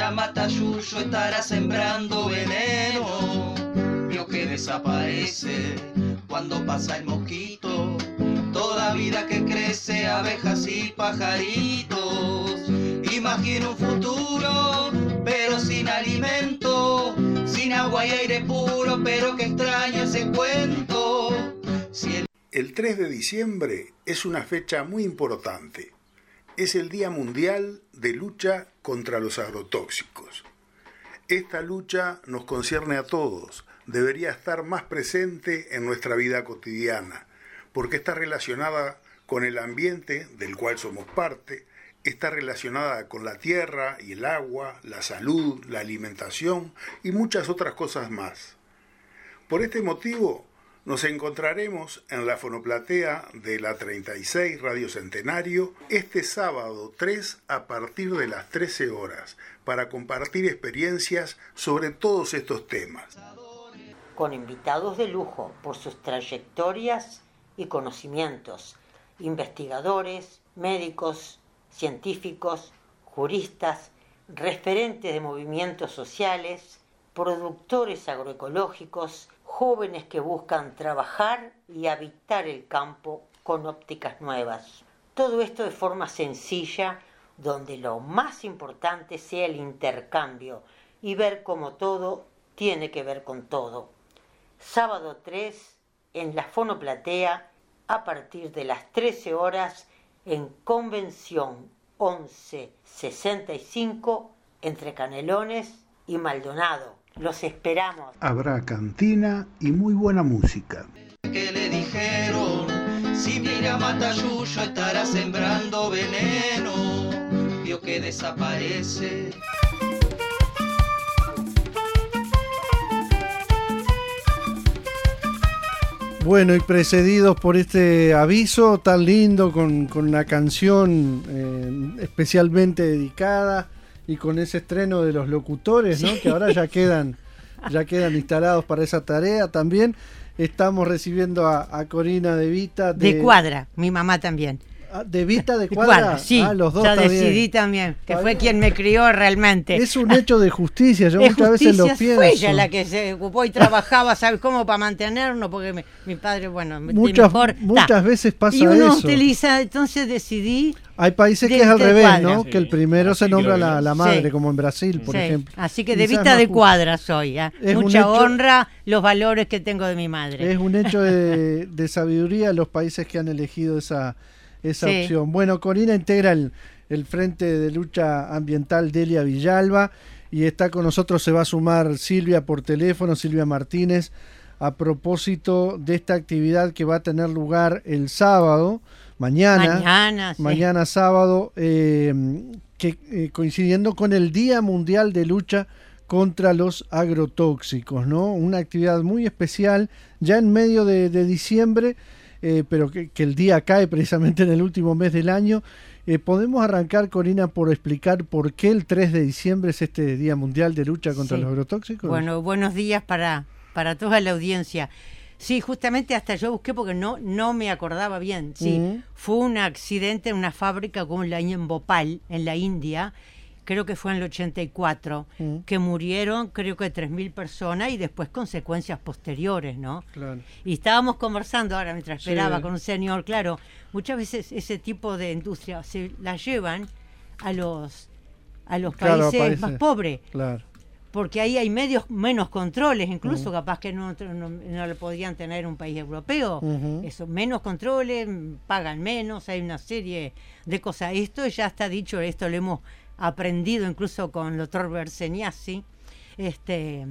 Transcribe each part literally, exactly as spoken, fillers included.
mira Matayuyo estará sembrando veneno. Vio que desaparece cuando pasa el mosquito. Toda vida que crece, abejas y pajaritos. Imagino un futuro, pero sin alimento, sin agua y aire puro, pero que extraño ese cuento. Si el... el tres de diciembre es una fecha muy importante. Es el Día Mundial de Lucha contra los Agrotóxicos. Esta lucha nos concierne a todos, debería estar más presente en nuestra vida cotidiana, porque está relacionada con el ambiente del cual somos parte, está relacionada con la tierra y el agua, la salud, la alimentación y muchas otras cosas más. Por este motivo, nos encontraremos en la fonoplatea de la treinta y seis Radio Centenario este sábado tres a partir de las trece horas para compartir experiencias sobre todos estos temas. Con invitados de lujo por sus trayectorias y conocimientos, investigadores, médicos, científicos, juristas, referentes de movimientos sociales, productores agroecológicos, jóvenes que buscan trabajar y habitar el campo con ópticas nuevas. Todo esto de forma sencilla, donde lo más importante sea el intercambio y ver cómo todo tiene que ver con todo. Sábado tres, en la fonoplatea, a partir de las trece horas, en Convención once sesenta y cinco, entre Canelones y Maldonado. Los esperamos. Habrá cantina y muy buena música. Que le dijeron, si mira Matayuyo estará sembrando veneno. Vio que desaparece. Bueno, y precedidos por este aviso tan lindo, con, con una canción eh, especialmente dedicada y con ese estreno de los locutores, ¿no? Sí. Que ahora ya quedan, ya quedan instalados para esa tarea también. Estamos recibiendo a, a Corina De Vita. De, de Cuadra, mi mamá también. ¿De Vita de Cuadra? De Cuadra, sí, ah, los dos ya también. Decidí también, que fue quien me crió realmente. Es un hecho de justicia, yo de muchas justicia, veces lo pienso. Fue ella la que se ocupó y trabajaba, ¿sabes cómo? Para mantenernos, porque mi, mi padre, bueno, muchas, mejor, muchas ta. veces pasa y uno eso. utiliza, entonces decidí... Hay países de, que es al revés, Cuadra. ¿no? Sí. Que el primero sí, se nombra la, la madre, sí. Como en Brasil, por sí. ejemplo. Así que De Vita de Cuadra soy, ¿eh? Mucha hecho, honra, los valores que tengo de mi madre. Es un hecho de, de sabiduría los países que han elegido esa... esa sí. opción. Bueno, Corina integra el, el Frente de Lucha Ambiental Delia Villalba y está con nosotros, se va a sumar Silvia por teléfono, Silvia Martínez, a propósito de esta actividad que va a tener lugar el sábado, mañana, mañana, sí. mañana sábado, eh, que eh, coincidiendo con el Día Mundial de Lucha contra los Agrotóxicos, ¿no? Una actividad muy especial, ya en medio de, de diciembre, Eh, pero que, que el día cae precisamente en el último mes del año. Eh, ¿Podemos arrancar, Corina, por explicar por qué el tres de diciembre es este Día Mundial de Lucha contra sí. los Agrotóxicos? Bueno, buenos días para, para toda la audiencia. Sí, justamente hasta yo busqué porque no, no me acordaba bien. Sí, uh-huh. Fue un accidente en una fábrica como la en Bhopal, en la India, creo que fue en el ochenta y cuatro, uh-huh. que murieron creo que tres mil personas y después consecuencias posteriores, ¿no? Claro. Y estábamos conversando ahora mientras esperaba sí. con un señor, claro, muchas veces ese tipo de industria se la llevan a los a los claro, países parece. más pobres. Claro. Porque ahí hay medios menos controles, incluso uh-huh. capaz que no, no, no lo podían tener un país europeo. Uh-huh. Eso, menos controles, pagan menos, hay una serie de cosas. Esto ya está dicho, esto lo hemos aprendido incluso con el doctor Berseniasi, este,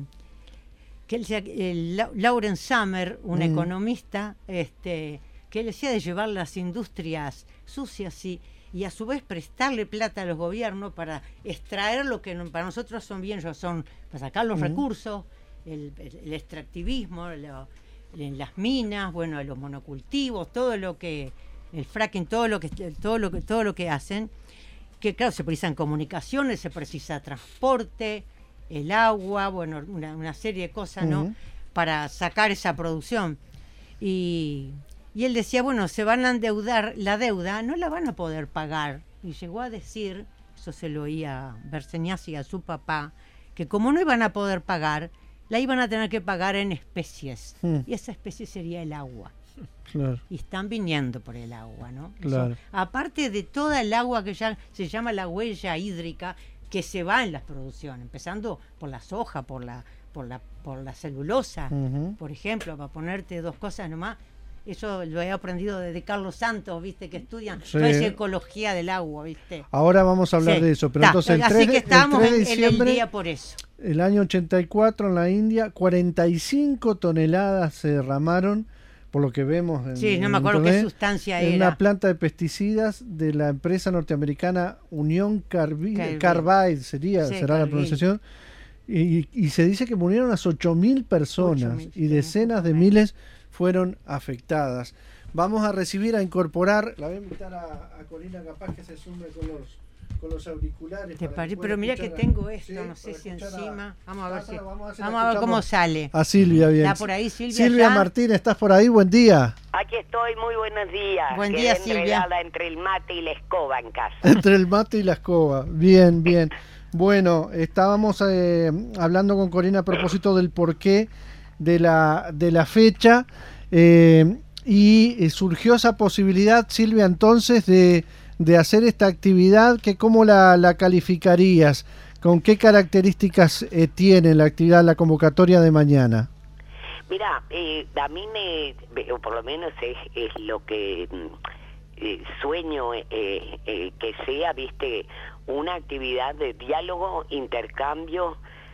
que él, el, Lawrence Summers, un mm. economista, este, que él decía de llevar las industrias sucias y, y a su vez prestarle plata a los gobiernos para extraer lo que para nosotros son bien, son para sacar los mm. recursos, el, el, el extractivismo, lo, en las minas, bueno, los monocultivos, todo lo que, el fracking, todo lo que, todo lo que, todo lo que hacen. Que claro, se precisan comunicaciones, se precisa transporte, el agua, bueno, una, una serie de cosas, ¿no? Uh-huh. Para sacar esa producción. Y, y él decía, bueno, se van a endeudar, la deuda no la van a poder pagar. Y llegó a decir, eso se lo oía a Berseñaz y a su papá, que como no iban a poder pagar, la iban a tener que pagar en especies, mm. y esa especie sería el agua. Claro. Y están viniendo por el agua, ¿no? Claro. Eso, aparte de toda el agua que ya se llama la huella hídrica, que se va en las producciones, empezando por la soja, por la, por la, por la celulosa, uh-huh. por ejemplo, para ponerte dos cosas nomás. Eso lo he aprendido desde Carlos Santos, viste, que estudian sí. toda esa ecología del agua, viste. Ahora vamos a hablar sí. de eso, pero Ta, entonces el así tres, que estamos el tres de en, diciembre, en el día por eso. El año ochenta y cuatro en la India, cuarenta y cinco toneladas se derramaron, por lo que vemos en, sí, no en me acuerdo internet, qué sustancia en era. una planta de pesticidas de la empresa norteamericana Union Carbide, Carbide sería, sí, será Carbide. La pronunciación, y, y se dice que murieron unas ocho mil personas ocho mil, y decenas de miles fueron afectadas. Vamos a recibir, a incorporar, la voy a invitar a, a Corina, capaz que se sume con los con los auriculares. Pero mira que tengo esto, sí, no sé si encima. A, vamos a ver, si, vamos a, si vamos a ver cómo sale. A Silvia, bien. ¿Está por ahí, Silvia? Silvia ya? Martín, ¿estás por ahí? Buen día. Aquí estoy, muy buenos días. Buen día, Quedé Silvia. Entre el mate y la escoba en casa. Entre el mate y la escoba. Bien, bien. Bueno, estábamos eh, hablando con Corina a propósito del porqué de la, de la fecha. Eh, y eh, surgió esa posibilidad, Silvia, entonces, de, de hacer esta actividad, que ¿cómo la, la calificarías? ¿Con qué características eh, tiene la actividad, la convocatoria de mañana? Mira, eh, a mí me, o por lo menos es, es lo que eh, sueño eh, eh, que sea, viste, una actividad de diálogo, intercambio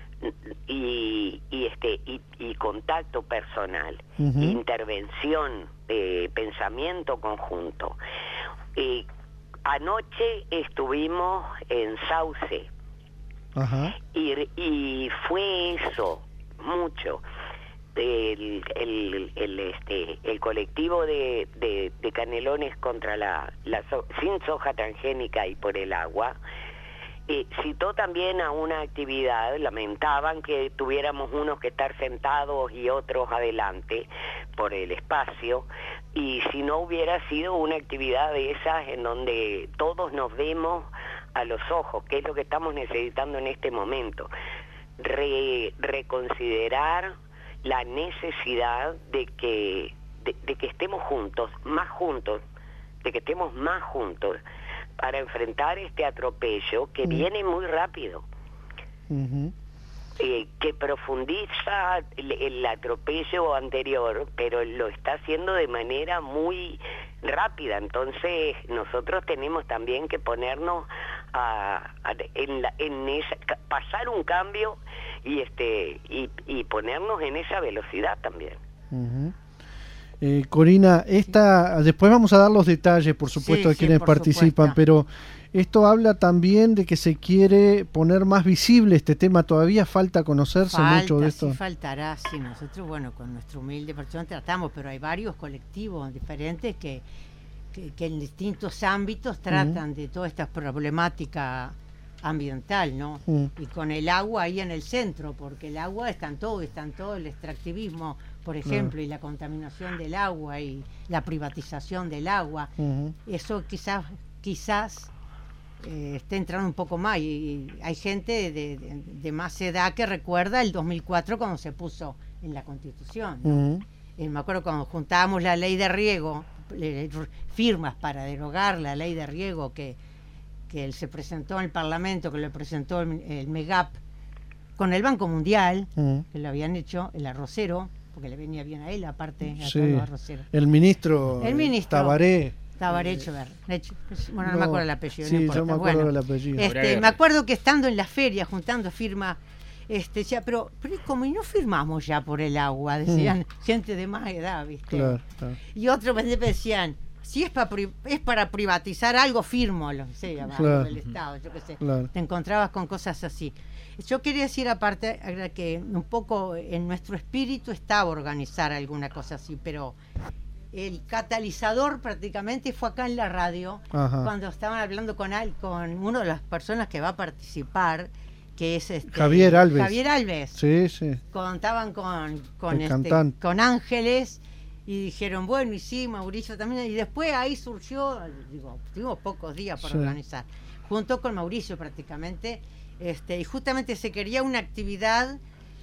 y, y este y, y contacto personal, uh-huh. intervención, eh, pensamiento conjunto. Eh, anoche estuvimos en Sauce, uh-huh. y, y fue eso, mucho. El, el, el, este, el colectivo de, de, de Canelones contra la, la so, sin soja transgénica y por el agua, eh, citó también a una actividad. Lamentaban que tuviéramos unos que estar sentados y otros adelante por el espacio, y si no hubiera sido una actividad de esas en donde todos nos vemos a los ojos, que es lo que estamos necesitando en este momento, Re, reconsiderar la necesidad de que de, de que estemos juntos, más juntos, de que estemos más juntos para enfrentar este atropello que uh-huh. viene muy rápido, uh-huh. eh, que profundiza el, el atropello anterior, pero lo está haciendo de manera muy rápida. Entonces nosotros tenemos también que ponernos a, a, en, la, en esa, pasar un cambio y este y, y ponernos en esa velocidad también. Uh-huh. eh, Corina, esta después vamos a dar los detalles, por supuesto, sí, de quienes sí, participan, supuesto. Pero esto habla también de que se quiere poner más visible este tema. Todavía falta conocerse falta, mucho de esto. Sí, faltará, sí. Nosotros, bueno, con nuestro humilde persona tratamos, pero hay varios colectivos diferentes que, que, que en distintos ámbitos tratan uh-huh. de toda esta problemática ambiental, ¿no? Uh-huh. Y con el agua ahí en el centro, porque el agua está en todo, está en todo el extractivismo, por ejemplo, uh-huh. y la contaminación del agua y la privatización del agua. Uh-huh. Eso quizás, quizás Eh, está entrando un poco más, y, y hay gente de, de, de más edad que recuerda el dos mil cuatro cuando se puso en la Constitución, ¿no? Uh-huh. eh, me acuerdo cuando juntábamos la ley de riego, eh, firmas para derogar la ley de riego que, que él se presentó en el Parlamento, que lo presentó el, el MEGAP con el Banco Mundial, uh-huh. que lo habían hecho el arrocero, porque le venía bien a él, aparte a sí. todos los arroceros. El ministro, el ministro Tabaré. Tabaré Echever. Bueno, no, no me acuerdo el apellido. Sí, no importa. yo me acuerdo bueno, del apellido. Este, me acuerdo que estando en la feria juntando firmas, este, ya, pero, pero como y no firmamos ya por el agua, decían mm. gente de más edad, ¿viste? Claro, claro. Y otros decían, si es para es para privatizar algo, fírmalo, sí, claro. del Estado, yo qué sé. Claro. Te encontrabas con cosas así. Yo quería decir aparte que un poco en nuestro espíritu estaba organizar alguna cosa así, pero el catalizador prácticamente fue acá en la radio. Ajá. Cuando estaban hablando con, con una de las personas que va a participar, que es este, Javier Alves. Javier Alves. Sí, sí. Contaban con con, este, con Ángeles y dijeron, bueno, y sí, Mauricio también, y después ahí surgió, digo, tuvimos pocos días para sí. organizar. junto con Mauricio prácticamente, este, y justamente se quería una actividad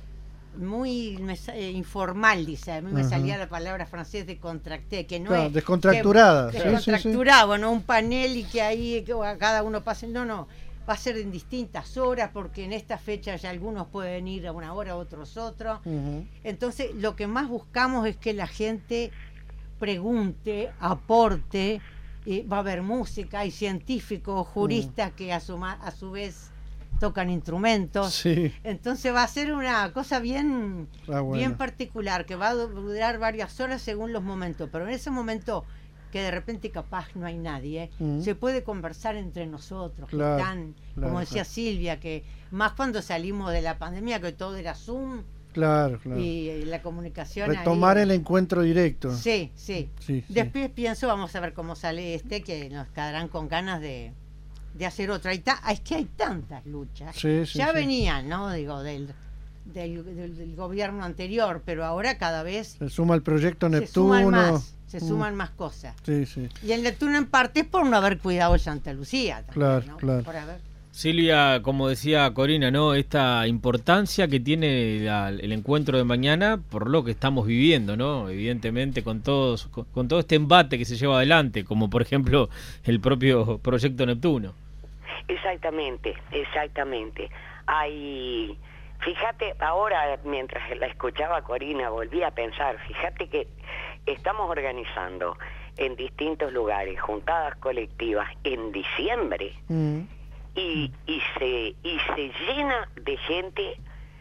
muy me, eh, informal, dice, a mí me uh-huh. salía la palabra francés de contracté, que no claro, es descontracturada, que, sí, descontracturada, sí, sí. Bueno, un panel y que ahí que cada uno pase, no, no, va a ser en distintas horas, porque en esta fecha ya algunos pueden ir a una hora, otros otro. Uh-huh. Entonces, lo que más buscamos es que la gente pregunte, aporte, eh, va a haber música, hay científicos, juristas uh-huh. que a su, a su vez tocan instrumentos, sí. Entonces va a ser una cosa bien, ah, bueno. bien particular, que va a durar varias horas según los momentos, pero en ese momento que de repente capaz no hay nadie, uh-huh. se puede conversar entre nosotros, claro, que están, claro, como decía claro. Silvia, que más cuando salimos de la pandemia, que todo era Zoom, claro, claro. y, y la comunicación retomar ahí, el encuentro directo. Sí, sí, sí, sí. Después pienso, vamos a ver cómo sale este, que nos quedarán con ganas de de hacer otra. Ta- es que hay tantas luchas. Sí, sí, ya sí. venían, ¿no? Digo, del, del, del, del gobierno anterior, pero ahora cada vez se suma el proyecto Neptuno. Se suman más, se suman mm. más cosas. Sí, sí. Y el Neptuno en parte es por no haber cuidado Santa Lucía. También, claro, ¿no? claro. Por haber... Silvia, como decía Corina, ¿no? Esta importancia que tiene la, el encuentro de mañana por lo que estamos viviendo, ¿no? Evidentemente con todos, con, con todo este embate que se lleva adelante, como por ejemplo el propio proyecto Neptuno. Exactamente, exactamente. Hay, fíjate, ahora mientras la escuchaba Corina volví a pensar, fíjate que estamos organizando en distintos lugares juntadas colectivas en diciembre mm. y, y se y se llena de gente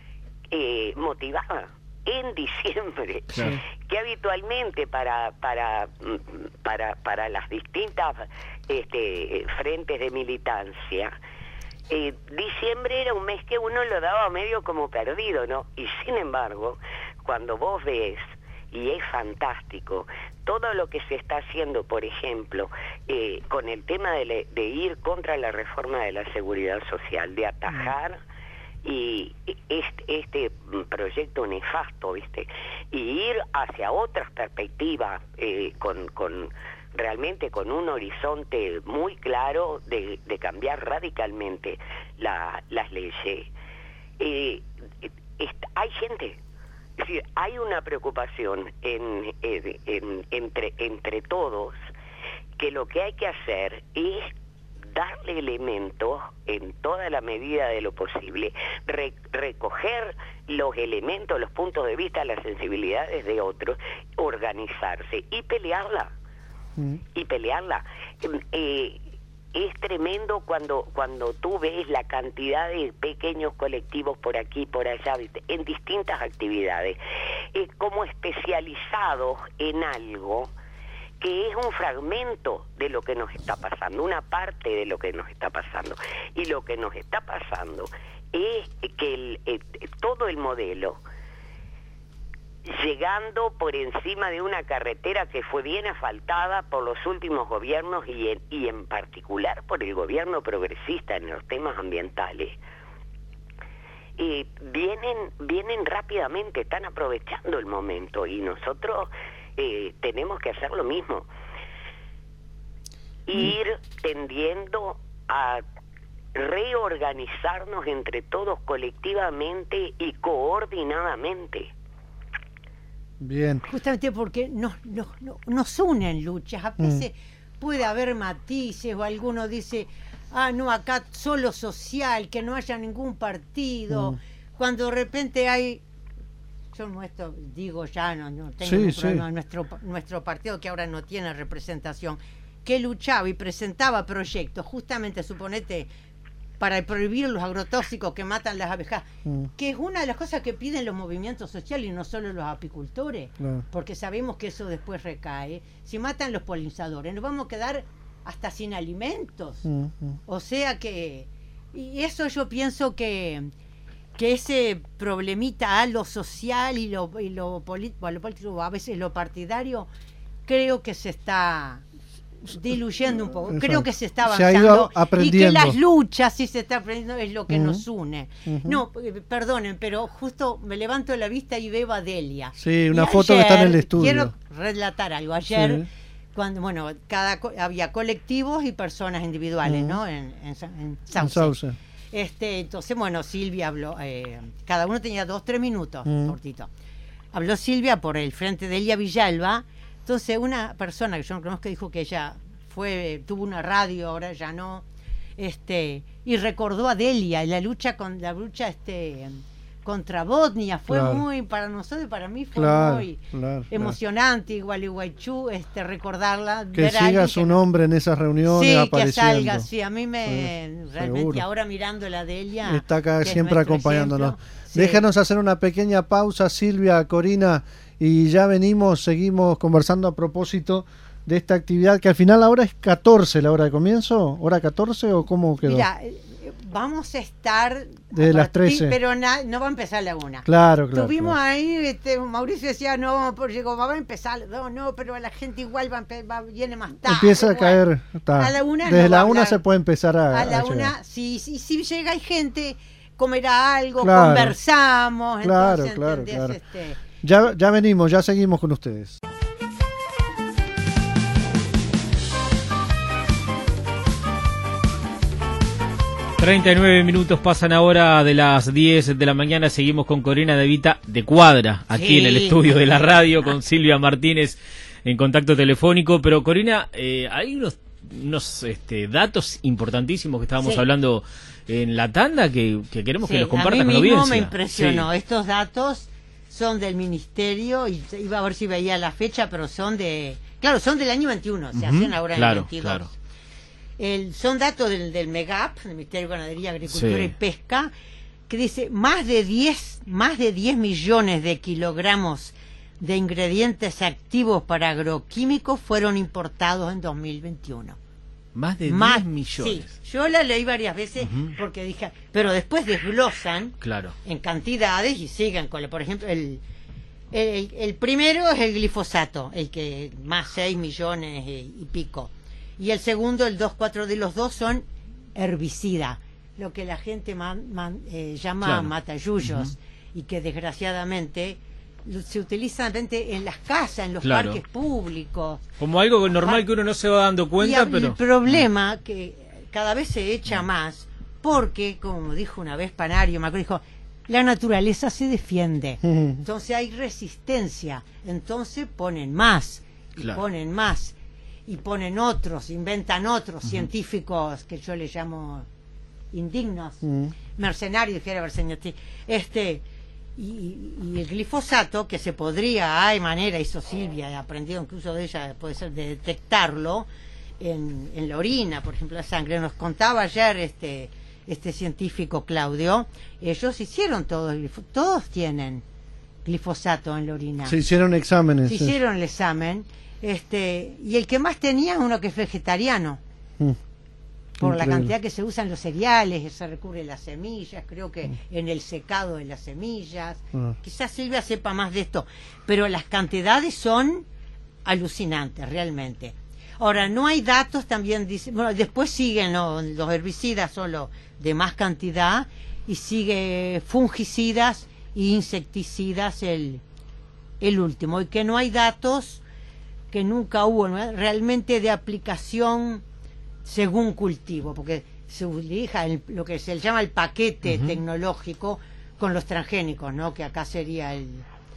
eh, motivada en diciembre, sí. que habitualmente para para para para las distintas este, frentes de militancia, eh, diciembre era un mes que uno lo daba medio como perdido, ¿no? Y sin embargo, cuando vos ves, y es fantástico, todo lo que se está haciendo, por ejemplo, eh, con el tema de, le, de ir contra la reforma de la seguridad social, de atajar y este, este proyecto nefasto, ¿viste? Y ir hacia otras perspectivas, eh, con, con realmente con un horizonte muy claro de, de cambiar radicalmente la, las leyes. Eh, es, hay gente, es decir, hay una preocupación en, en, en, entre, entre todos, que lo que hay que hacer es darle elementos en toda la medida de lo posible, re, recoger los elementos, los puntos de vista, las sensibilidades de otros, organizarse y pelearla, mm. y pelearla. Eh, es tremendo cuando cuando tú ves la cantidad de pequeños colectivos por aquí, por allá, en distintas actividades, eh, como especializados en algo que es un fragmento de lo que nos está pasando, una parte de lo que nos está pasando. Y lo que nos está pasando es que el, eh, todo el modelo, llegando por encima de una carretera que fue bien asfaltada por los últimos gobiernos y en, y en particular por el gobierno progresista en los temas ambientales, eh, vienen, vienen rápidamente, están aprovechando el momento y nosotros Eh, tenemos que hacer lo mismo, ir tendiendo a reorganizarnos entre todos colectivamente y coordinadamente. Bien. Justamente porque nos, nos, nos unen luchas, a veces mm. puede haber matices o alguno dice, ah no, acá solo social, que no haya ningún partido, mm. cuando de repente hay... Yo nuestro, digo ya, no, no tengo sí, un sí. problema, nuestro, nuestro partido que ahora no tiene representación, que luchaba y presentaba proyectos, justamente, suponete, para prohibir los agrotóxicos que matan las abejas, mm. que es una de las cosas que piden los movimientos sociales y no solo los apicultores, claro. porque sabemos que eso después recae. Si matan los polinizadores, nos vamos a quedar hasta sin alimentos. Mm, mm. O sea que, y eso yo pienso que... que ese problemita a lo social y lo, y lo, político, lo político, a veces lo partidario, creo que se está diluyendo un poco. Exacto. Creo que se está avanzando. Se ha ido aprendiendo. Y que las luchas, si se está aprendiendo, es lo que uh-huh. nos une. Uh-huh. No, perdonen, pero justo me levanto la vista y veo a Delia. Sí, una y foto ayer, que está en el estudio. Quiero relatar algo. Ayer, sí. cuando, bueno, cada co- había colectivos y personas individuales, Mm. ¿no? En, en, Sa- en En Sauce. Sauce. Este, entonces, bueno, Silvia habló, eh, cada uno tenía dos, tres minutos, Mm. cortito. Habló Silvia por el frente de Elia Villalba. Entonces, una persona que yo no conozco dijo que ella fue, tuvo una radio, ahora ya no, este, y recordó a Delia y la lucha con la lucha este contra Bosnia fue Claro. muy, para nosotros y para mí fue Claro, muy claro, emocionante, igual Gualeguaychú, este, recordarla. Que ver a siga alguien su que- nombre en esas reuniones Sí, que apareciendo. salga, sí, a mí me, Sí, realmente seguro. ahora mirando la de Elia. Está acá que es siempre nuestro acompañándonos. ejemplo, sí. Déjanos hacer una pequeña pausa, Silvia, Corina, y ya venimos, seguimos conversando a propósito de esta actividad, que al final ahora es catorce la hora de comienzo, ¿hora catorce o cómo quedó? Mira, eh, vamos a estar Desde a las partir- trece. pero na- no va a empezar a la una. Claro, claro. Tuvimos claro. ahí, este, Mauricio decía, no, pero llegó, va a empezar, no, no, pero la gente igual va, a empe- va- viene más tarde. Empieza a bueno. caer. Está. A la una Desde no va la a una hablar. se puede empezar a, A la a llegar. una, si, si, si llega hay gente, comerá algo, Claro. conversamos, Claro, entonces, claro, ¿entendés? claro. Este, Ya, ya venimos, ya seguimos con ustedes. treinta y nueve minutos pasan ahora de las diez de la mañana. Seguimos con Corina De Vita de Cuadra, aquí Sí. en el estudio de la radio, con Silvia Martínez en contacto telefónico. Pero Corina, eh, hay unos, unos este, datos importantísimos que estábamos Sí. hablando en la tanda que, que queremos sí, que los compartan a mí con la mismo audiencia. me impresionó. Sí. Estos datos son del ministerio, y iba a ver si veía la fecha, pero son de... Claro, son del año veintiuno, se Ujú, hacen ahora claro, en el veintidós. claro. El, son datos del, del MEGAP, del Ministerio de Ganadería, Agricultura Sí. y Pesca, que dice más de diez, más de diez millones de kilogramos de ingredientes activos para agroquímicos fueron importados en dos mil veintiuno. Más de Más diez millones. Sí, yo la leí varias veces Ujú. porque dije, pero después desglosan Claro. en cantidades y siguen con, la- por ejemplo, el, el, el primero es el glifosato, el que más seis millones y, y pico. Y el segundo, el dos, cuatro de los dos son herbicida, lo que la gente man- man- eh, llama Claro. matayuyos, y que desgraciadamente lo- se utilizan en las casas, en los Claro. parques públicos. Como algo normal que uno no se va dando cuenta, Y pero... el problema que cada vez se echa más, porque, como dijo una vez Panario, Macron dijo, la naturaleza se defiende. Ujú. Entonces hay resistencia. Entonces ponen más, y Claro. ponen más, y ponen otros, inventan otros científicos que yo les llamo indignos, Ujú. mercenarios, dijera Berseñotti. Este, y, y el glifosato, que se podría, hay manera, hizo Silvia, he aprendido incluso de ella, puede ser, de detectarlo en, en la orina, por ejemplo, la sangre. Nos contaba ayer este este científico Claudio, ellos hicieron todos, todos tienen glifosato en la orina. Se hicieron exámenes. Se sí. hicieron el examen, este, y el que más tenía es uno que es vegetariano, Mm. por la Increíble. cantidad que se usan los cereales, se recurre a las semillas, creo que en el secado de las semillas. Ah. Quizás Silvia sepa más de esto, pero las cantidades son alucinantes, realmente. Ahora, no hay datos, también dice, bueno, después siguen ¿no? los herbicidas, solo de más cantidad, y sigue fungicidas e insecticidas el, el último, y que no hay datos, que nunca hubo ¿no? realmente de aplicación según cultivo, porque se utiliza el- lo que se le llama el paquete Ujú. tecnológico con los transgénicos, ¿no? Que acá sería el,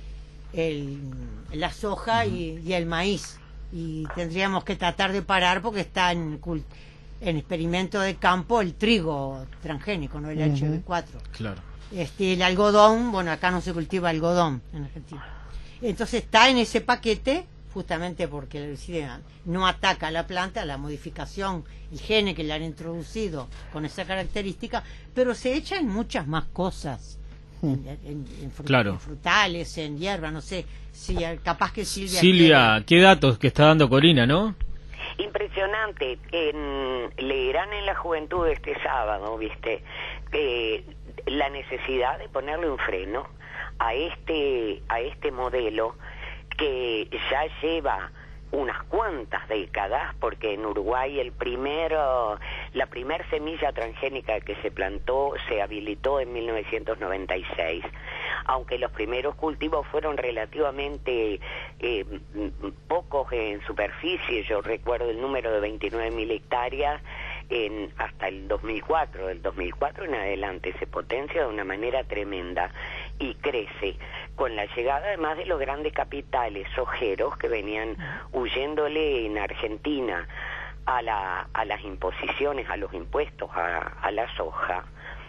el la soja y, y el maíz, y tendríamos que tratar de parar porque está en, cul- en experimento de campo el trigo transgénico, no el Ujú. H B cuatro. Claro. Este, el algodón, bueno, acá no se cultiva algodón en Argentina. Entonces está en ese paquete, justamente porque el herbicida no ataca a la planta, la modificación, el gene que le han introducido con esa característica, pero se echa en muchas más cosas. En, en- en fru- Claro. en frutales, en hierba, no sé, si capaz que Silvia... Silvia, qué datos que está dando Corina, ¿no? Impresionante. En, leerán en la juventud este sábado, ¿viste? Eh, la necesidad de ponerle un freno a este a este modelo que ya lleva unas cuantas décadas, porque en Uruguay el primero, la primer semilla transgénica que se plantó se habilitó en mil novecientos noventa y seis. aunque los primeros cultivos fueron relativamente eh, pocos en superficie. Yo recuerdo el número de veintinueve mil hectáreas en, hasta el dos mil cuatro. Del dos mil cuatro en adelante se potencia de una manera tremenda y crece con la llegada además de los grandes capitales sojeros que venían huyéndole en Argentina a, la, a las imposiciones, a los impuestos a, a la soja.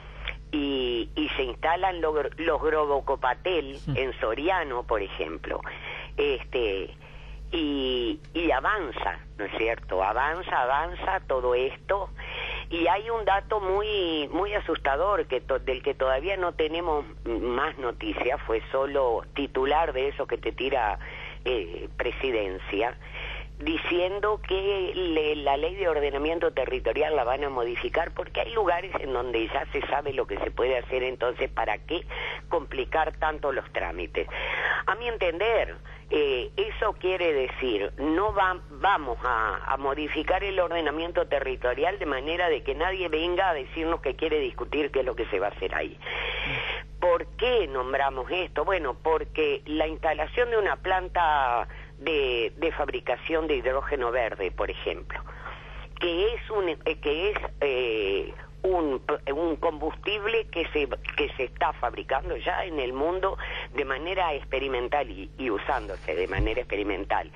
Y, y se instalan los, los Grobocopatel en Soriano, por ejemplo, este y, y avanza, ¿no es cierto? Avanza, avanza todo esto, y hay un dato muy muy asustador que to, del que todavía no tenemos más noticias, fue solo titular de eso que te tira eh, Presidencia, diciendo que le, la ley de ordenamiento territorial la van a modificar porque hay lugares en donde ya se sabe lo que se puede hacer, entonces ¿para qué complicar tanto los trámites? A mi entender, eh, eso quiere decir, no va, vamos a, a modificar el ordenamiento territorial de manera de que nadie venga a decirnos que quiere discutir qué es lo que se va a hacer ahí. ¿Por qué nombramos esto? Bueno, porque la instalación de una planta De, de fabricación de hidrógeno verde, por ejemplo, que es un que es eh, un, un combustible que se que se está fabricando ya en el mundo de manera experimental y, y usándose de manera experimental.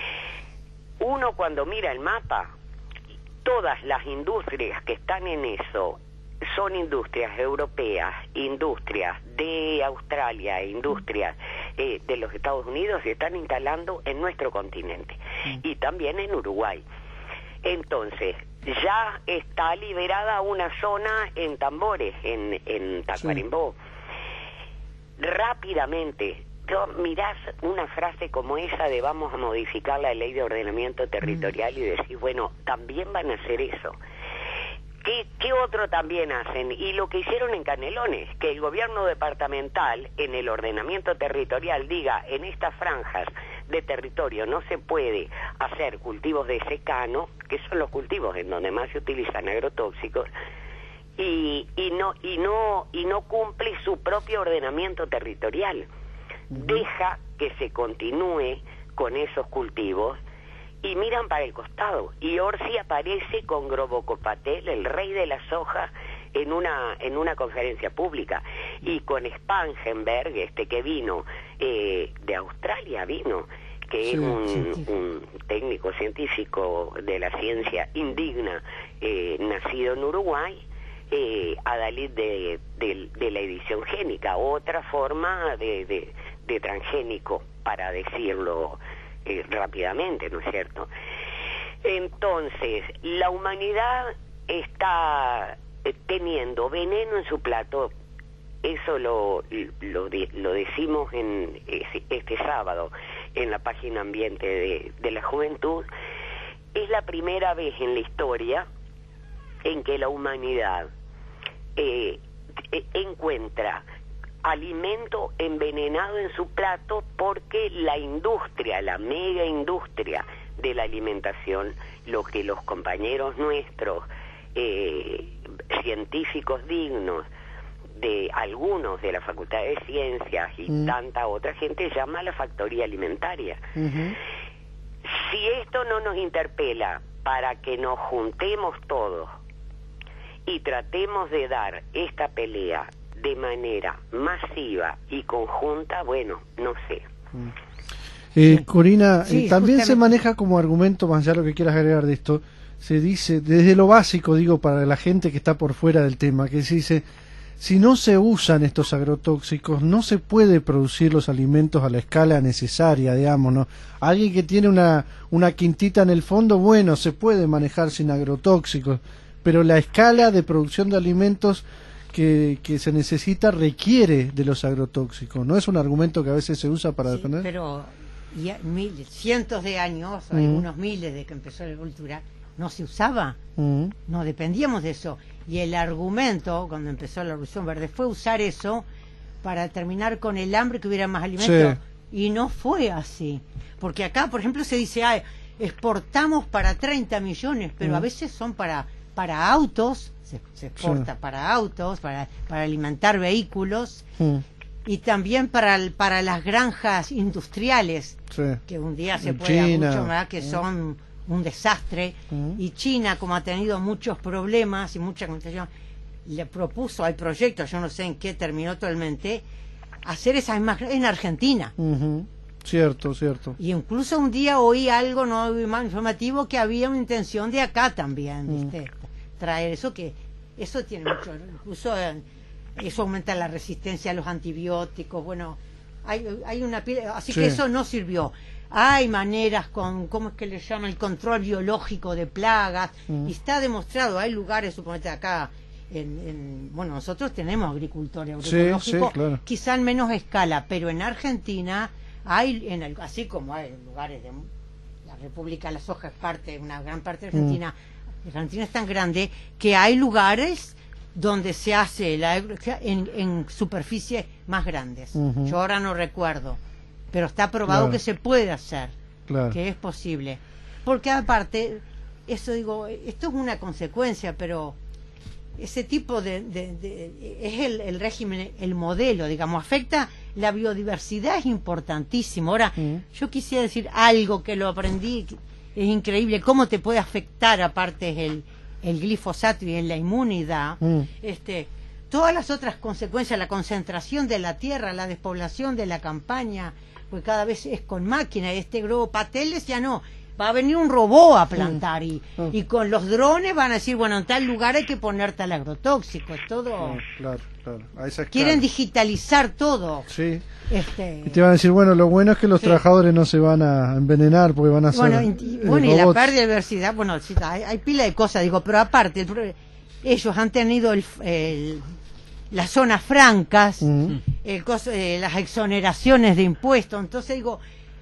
Uno cuando mira el mapa, todas las industrias que están en eso son industrias europeas, industrias de Australia, industrias eh, de los Estados Unidos, se están instalando en nuestro continente y también en Uruguay. Entonces, ya está liberada una zona en Tambores, en, en Tacuarembó. Sí. Rápidamente, yo, mirás una frase como esa de vamos a modificar la ley de ordenamiento territorial mm. y decís, bueno, también van a hacer eso. ¿Qué, ¿Qué otro también hacen? Y lo que hicieron en Canelones, que el gobierno departamental en el ordenamiento territorial diga, en estas franjas de territorio no se puede hacer cultivos de secano, que son los cultivos en donde más se utilizan agrotóxicos, y, y no y no y no cumple su propio ordenamiento territorial. Deja que se continúe con esos cultivos y miran para el costado, y Orsi aparece con Grobocopatel, el rey de la soja, en una en una conferencia pública, y con Spangenberg, este que vino eh, de Australia, vino, que sí, es un, sí, sí. un técnico científico de la ciencia indigna, eh, nacido en Uruguay, eh, adalid de, de, de la edición génica, otra forma de, de, de transgénico, para decirlo Eh, rápidamente, ¿no es cierto? Entonces, la humanidad está eh, teniendo veneno en su plato. Eso lo lo, de, lo decimos en este sábado en la página ambiente de, de la juventud. Es la primera vez en la historia en que la humanidad eh, encuentra alimento envenenado en su plato, porque la industria, la mega industria de la alimentación, lo que los compañeros nuestros, eh, científicos dignos, de algunos de la Facultad de Ciencias y mm. tanta otra gente, llama la factoría alimentaria. Uh-huh. Si esto no nos interpela para que nos juntemos todos y tratemos de dar esta pelea de manera masiva y conjunta, bueno, no sé. Eh, Corina, sí, eh, también justamente. se maneja como argumento, más allá de lo que quieras agregar de esto, se dice, desde lo básico, digo, para la gente que está por fuera del tema, que se dice, si no se usan estos agrotóxicos, no se puede producir los alimentos a la escala necesaria, digamos, ¿no? Alguien que tiene una, una quintita en el fondo, bueno, se puede manejar sin agrotóxicos, pero la escala de producción de alimentos Que, que se necesita requiere de los agrotóxicos. ¿No es un argumento que a veces se usa para sí, defender? Pero ya, mil, cientos de años, mm. algunos miles de que empezó la agricultura, no se usaba, mm. no dependíamos de eso. Y el argumento, cuando empezó la Revolución Verde, fue usar eso para terminar con el hambre, que hubiera más alimentos. Sí. Y no fue así. Porque acá, por ejemplo, se dice, ah, exportamos para treinta millones, pero mm. a veces son para, para autos, se, se exporta sí. para autos, para, para alimentar vehículos, mm. y también para, el- para las granjas industriales, Sí. que un día se En puede hablar China. mucho, ¿verdad? Que son un desastre. Mm. Y China, como ha tenido muchos problemas y mucha contaminación, le propuso al proyecto, yo no sé en qué terminó actualmente, hacer esas mismas en Argentina. Ujú. Cierto, cierto. Y incluso un día oí algo no más informativo que había una intención de acá también, Mm. ¿viste? Traer eso, que eso tiene mucho, incluso eh, eso aumenta la resistencia a los antibióticos. Bueno, hay, hay una pila, así Sí. que eso no sirvió. Hay maneras con, ¿cómo es que le llaman? El control biológico de plagas, Mm. y está demostrado. Hay lugares, suponete acá, en, en- bueno, nosotros tenemos agricultores Sí, agroecológicos, sí, claro. quizá en menos escala, pero en Argentina hay, en el- así como hay en lugares de la República, la soja es parte, una gran parte de Argentina. Argentina es tan grande que hay lugares donde se hace la agro- en, en superficies más grandes. Ujú. Yo ahora no recuerdo, pero está probado Claro. que se puede hacer, Claro. que es posible. Porque aparte, eso digo, esto es una consecuencia, pero ese tipo de, de- de- es el, el régimen, el modelo, digamos, afecta la biodiversidad, es importantísimo. Ahora, Mm. yo quisiera decir algo que lo aprendí, que es increíble, cómo te puede afectar aparte el, el glifosato y en la inmunidad, Mm. este, todas las otras consecuencias, la concentración de la tierra, la despoblación de la campaña, pues cada vez es con máquina, este globo pateles ya no, va a venir un robot a plantar y, Mm. y con los drones van a decir, bueno, en tal lugar hay que poner tal agrotóxico, es todo, Claro, claro, claro. A esa quieren escala. digitalizar todo. Sí. Este, Y te van a decir, bueno, lo bueno es que los Sí. trabajadores no se van a envenenar porque van a ser bueno, y, eh, bueno, y la robots. pérdida de diversidad, bueno, sí, hay, hay pila de cosas, digo, pero aparte, el pro- ellos han tenido el, el- las zonas francas, Mm. el coso- eh, las exoneraciones de impuestos, entonces digo,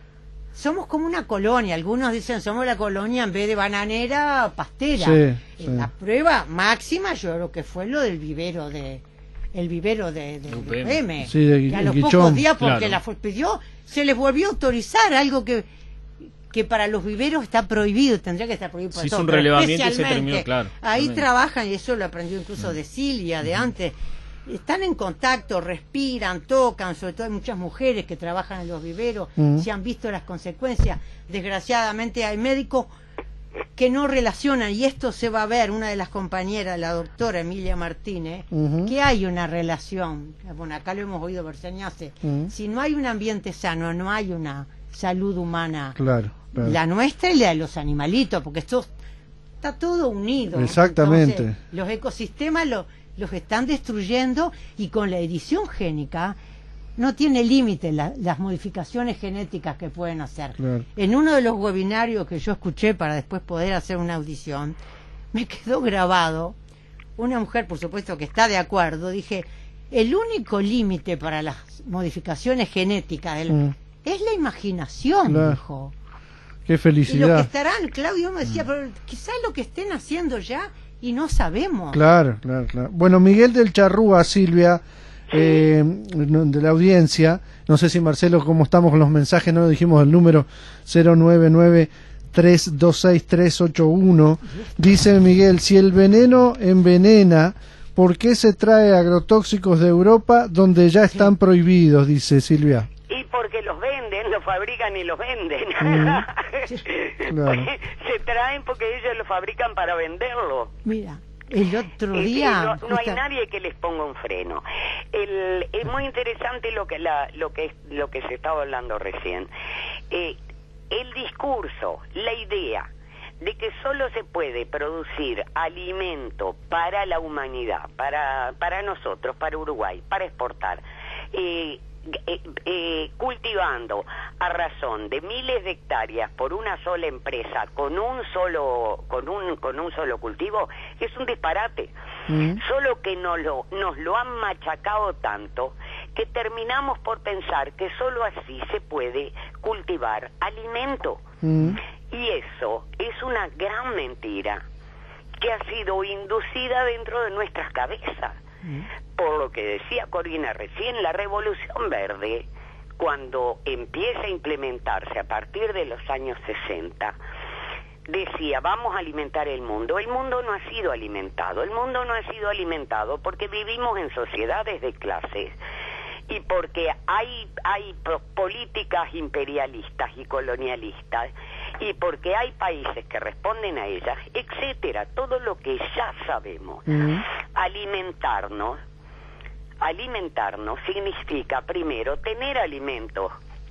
somos como una colonia, algunos dicen somos la colonia en vez de bananera, pastera. Sí, Eh, sí. La prueba máxima yo creo que fue lo del vivero de el vivero de, de, de U P M. U P M, Sí, de que a Gui- los Guichón. pocos días porque Claro. la fue- pidió, se les volvió a autorizar algo que que para los viveros está prohibido, tendría que estar prohibido por Se hizo todo, un pero relevamiento y se especialmente terminó, claro. ahí También. trabajan, y eso lo aprendió incluso de Silvia, de antes, están en contacto, respiran, tocan, sobre todo hay muchas mujeres que trabajan en los viveros, Mm. se han visto las consecuencias. Desgraciadamente hay médicos que no relacionan, y esto se va a ver, una de las compañeras, la doctora Emilia Martínez, Ujú. que hay una relación, bueno, acá lo hemos oído Berseñace, Mm. si no hay un ambiente sano, no hay una salud humana, Claro, claro. la nuestra y la de los animalitos, porque esto está todo unido. Exactamente. Entonces, los ecosistemas lo- los están destruyendo, y con la edición génica no tiene límite la- las modificaciones genéticas que pueden hacer. Claro. En uno de los webinarios que yo escuché para después poder hacer una audición, me quedó grabado una mujer, por supuesto que está de acuerdo, dije, el único límite para las modificaciones genéticas del- Mm. es la imaginación, Claro. dijo. Qué Y lo que felicidad. estarán, Claudio me decía, pero quizás lo que estén haciendo ya y no sabemos. Claro, claro, claro. Bueno, Miguel del Charrúa, Silvia, eh, no- de la audiencia, no sé si Marcelo, cómo estamos con los mensajes, no lo dijimos el número cero nueve nueve, tres dos seis, tres ocho uno. Dice Miguel, si el veneno envenena, ¿por qué se trae agrotóxicos de Europa donde ya están prohibidos? Dice Silvia. Y porque los venden, los fabrican y los venden. Mm. Claro. Se traen porque ellos lo fabrican para venderlo. Mira, el otro Es que día... no, no hay justa- nadie que les ponga un freno. El, es muy interesante lo que la, lo que lo que se estaba hablando recién. Eh, el discurso, la idea de que solo se puede producir alimento para la humanidad, para para nosotros, para Uruguay, para exportar. Eh, Eh, eh, cultivando a razón de miles de hectáreas por una sola empresa con un solo con un con un solo cultivo es un disparate. Mm. Solo que nos lo nos lo han machacado tanto que terminamos por pensar que solo así se puede cultivar alimento. Mm. Y eso es una gran mentira que ha sido inducida dentro de nuestras cabezas. Por lo que decía Corina recién, la Revolución Verde, cuando empieza a implementarse a partir de los años sesenta, decía, vamos a alimentar el mundo. El mundo no ha sido alimentado, el mundo no ha sido alimentado porque vivimos en sociedades de clases y porque hay, hay políticas imperialistas y colonialistas, y porque hay países que responden a ellas, etcétera, todo lo que ya sabemos. Uh-huh. Alimentarnos, alimentarnos significa primero tener alimentos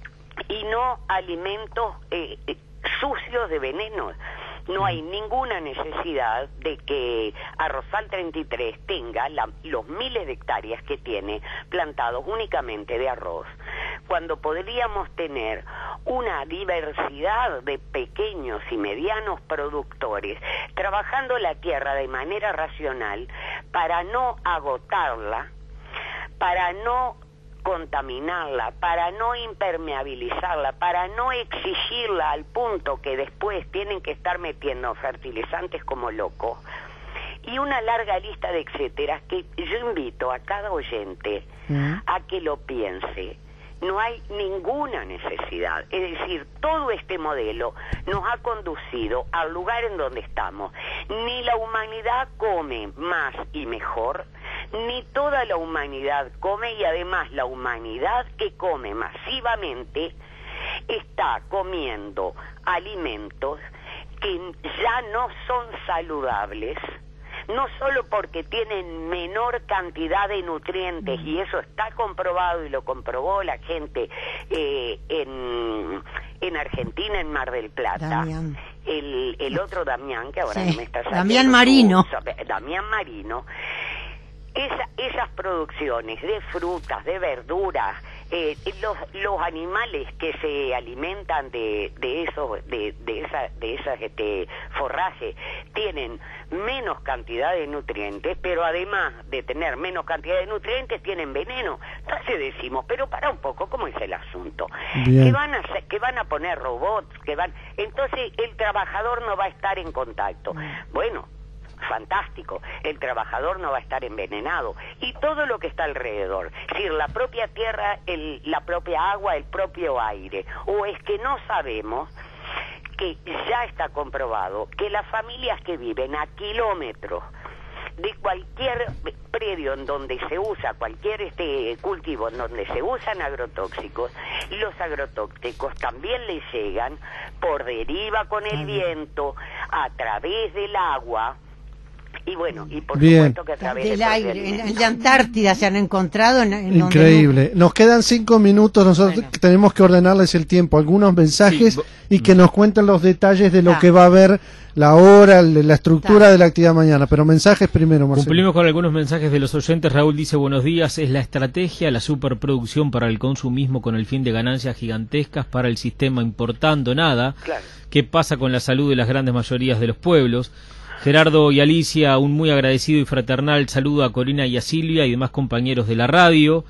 y no alimentos eh, eh, sucios de veneno. No hay ninguna necesidad de que Arrozal treinta y tres tenga la, los miles de hectáreas que tiene plantados únicamente de arroz, cuando podríamos tener una diversidad de pequeños y medianos productores trabajando la tierra de manera racional para no agotarla, para no contaminarla, para no impermeabilizarla, para no exigirla al punto que después tienen que estar metiendo fertilizantes como locos, y una larga lista de etcétera que yo invito a cada oyente ¿Mm? a que lo piense. No hay ninguna necesidad, es decir, todo este modelo nos ha conducido al lugar en donde estamos. Ni la humanidad come más y mejor, ni toda la humanidad come, y además la humanidad que come masivamente está comiendo alimentos que ya no son saludables, no solo porque tienen menor cantidad de nutrientes, y eso está comprobado y lo comprobó la gente eh, en, en Argentina, en Mar del Plata. Damián. El, el otro Damián, que ahora sí. no me está saliendo. Damián Marino. Su, Damián Marino. Esa, esas producciones de frutas, de verduras, eh, los, los animales que se alimentan de, de esos, de, de esa, de esas este, forraje, tienen menos cantidad de nutrientes, pero además de tener menos cantidad de nutrientes, tienen veneno. Entonces decimos, pero para un poco, ¿cómo es el asunto? Bien. Que van a hacer, que van a poner robots, que van, entonces el trabajador no va a estar en contacto. Bueno, fantástico, el trabajador no va a estar envenenado, y todo lo que está alrededor, es decir, la propia tierra, el, la propia agua, el propio aire. O es que no sabemos que ya está comprobado que las familias que viven a kilómetros de cualquier predio en donde se usa cualquier este cultivo en donde se usan agrotóxicos, los agrotóxicos también les llegan por deriva con el viento, a través del agua. Y bueno, y por Bien. supuesto que a través del de aire. En, en la Antártida se han encontrado. En, en Increíble. Donde no... Nos quedan cinco minutos. Nosotros bueno. tenemos que ordenarles el tiempo. Algunos mensajes sí. y que nos cuenten los detalles de lo ah. que va a haber, la hora, la estructura ah. de la actividad mañana. Pero mensajes primero, Marcelo. Cumplimos con algunos mensajes de los oyentes. Raúl dice: buenos días. Es la estrategia, la superproducción para el consumismo con el fin de ganancias gigantescas para el sistema importando nada. Claro. ¿Qué pasa con la salud de las grandes mayorías de los pueblos? Gerardo y Alicia, un muy agradecido y fraternal saludo a Corina y a Silvia y demás compañeros de la radio.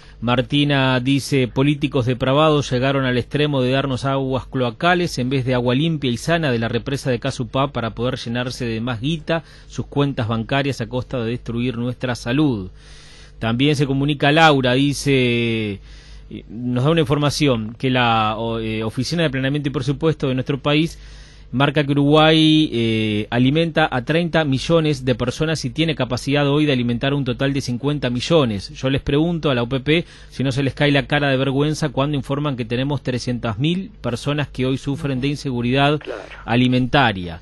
Martina dice: políticos depravados llegaron al extremo de darnos aguas cloacales en vez de agua limpia y sana de la represa de Casupá para poder llenarse de más guita sus cuentas bancarias a costa de destruir nuestra salud. También se comunica Laura, dice, nos da una información que la eh, Oficina de Planeamiento y Presupuesto de nuestro país marca que Uruguay eh, alimenta a treinta millones de personas y tiene capacidad hoy de alimentar a un total de cincuenta millones. Yo les pregunto a la O P P si no se les cae la cara de vergüenza cuando informan que tenemos trescientas mil personas que hoy sufren de inseguridad claro. alimentaria.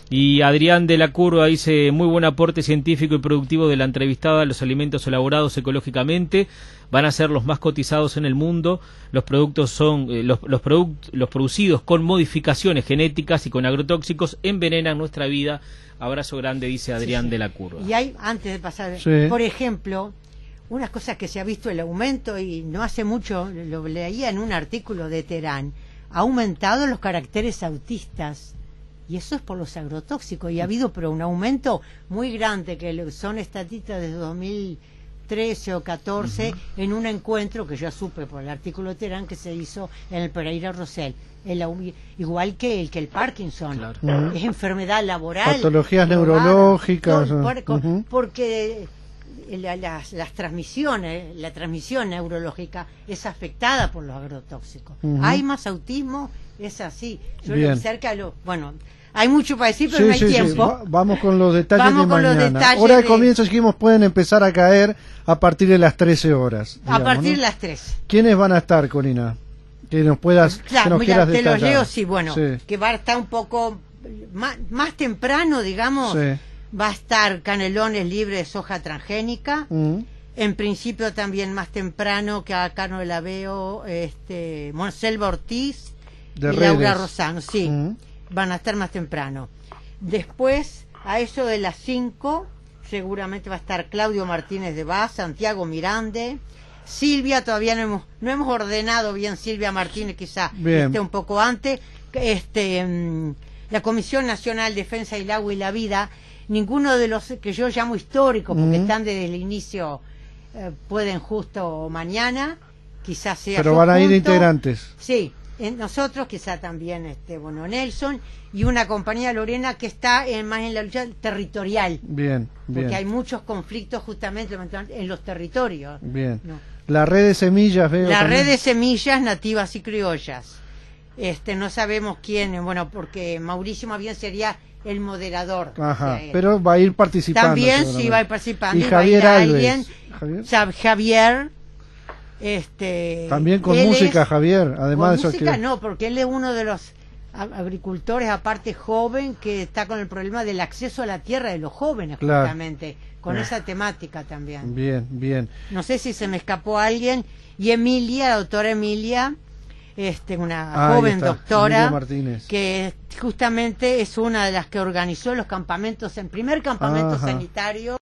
Y Adrián de la Curva dice: muy buen aporte científico y productivo de la entrevistada. Los alimentos elaborados ecológicamente van a ser los más cotizados en el mundo. Los productos son eh, los, los, product, los producidos con modificaciones genéticas y con agrotóxicos envenenan nuestra vida. Abrazo grande, dice Adrián sí, sí. de la Curva. Y hay, antes de pasar, sí. por ejemplo, unas cosas que se ha visto el aumento, y no hace mucho lo leía en un artículo de Terán, ha aumentado los caracteres autistas. Y eso es por los agrotóxicos, y ha habido pero un aumento muy grande, que son estadísticas desde dos mil trece o catorce, uh-huh. en un encuentro que yo supe por el artículo de Terán que se hizo en el Pereira Rosell, el, igual que el que el Parkinson, claro. uh-huh. es enfermedad laboral, patologías neurológicas, por, por, uh-huh. porque la, las, las transmisiones, la transmisión neurológica es afectada por los agrotóxicos. Uh-huh. Hay más autismo, es así. Yo lo cerca lo, bueno, Hay mucho para decir, pero Sí, no hay sí, sí. tiempo. Va- vamos con los detalles Vamos de con los mañana. detalles Hora de de- comienzo, dijimos, pueden empezar a caer a partir de las trece horas. A digamos, partir ¿no? de las tres. ¿Quiénes van a estar, Corina? Que nos puedas, que Claro, nos mira, quieras te los detallar. leo, sí, bueno, Sí, que va a estar un poco más, más temprano, digamos, sí. va a estar canelones libres de soja transgénica. Mm, En principio también más temprano, que acá no la veo, este, Monselva Ortiz de y redes. Laura Rosano, sí, Mm, van a estar más temprano. Después, a eso de las cinco, seguramente va a estar Claudio Martínez de Vaz, Santiago Mirande, Silvia, todavía no hemos, no hemos ordenado bien Silvia Martínez, quizá Bien. esté un poco antes, este, mm, la Comisión Nacional Defensa del Agua y la Vida, ninguno de los que yo llamo históricos, porque Mm. están desde el inicio, eh, pueden justo mañana, quizás sea Pero yo van a ir junto. integrantes. Sí, en nosotros quizá también, este, bueno, Nelson, y una compañera Lorena que está en, más en la lucha territorial, Bien, porque bien. hay muchos conflictos justamente en los territorios. Bien. ¿no? La red de semillas, veo. La también. red de semillas nativas y criollas. Este, no sabemos quién, bueno, porque Mauricio más bien sería el moderador. Ajá, o sea, pero va a ir participando. también sí seguramente. va a ir participando. Y va a ir Javier Alves. alguien, Javier. Sab- Javier, este, También con él música, es- Javier, además con de su música actividad. no, porque él es uno de los a- agricultores, aparte joven, que está con el problema del acceso a la tierra de los jóvenes, Claro. justamente, con Ah. esa temática también. Bien, bien. No sé si se me escapó alguien. Y Emilia, la doctora Emilia, este, una Ahí joven está, doctora, Emilia Martínez. que justamente es una de las que organizó los campamentos, el primer campamento Ajá. sanitario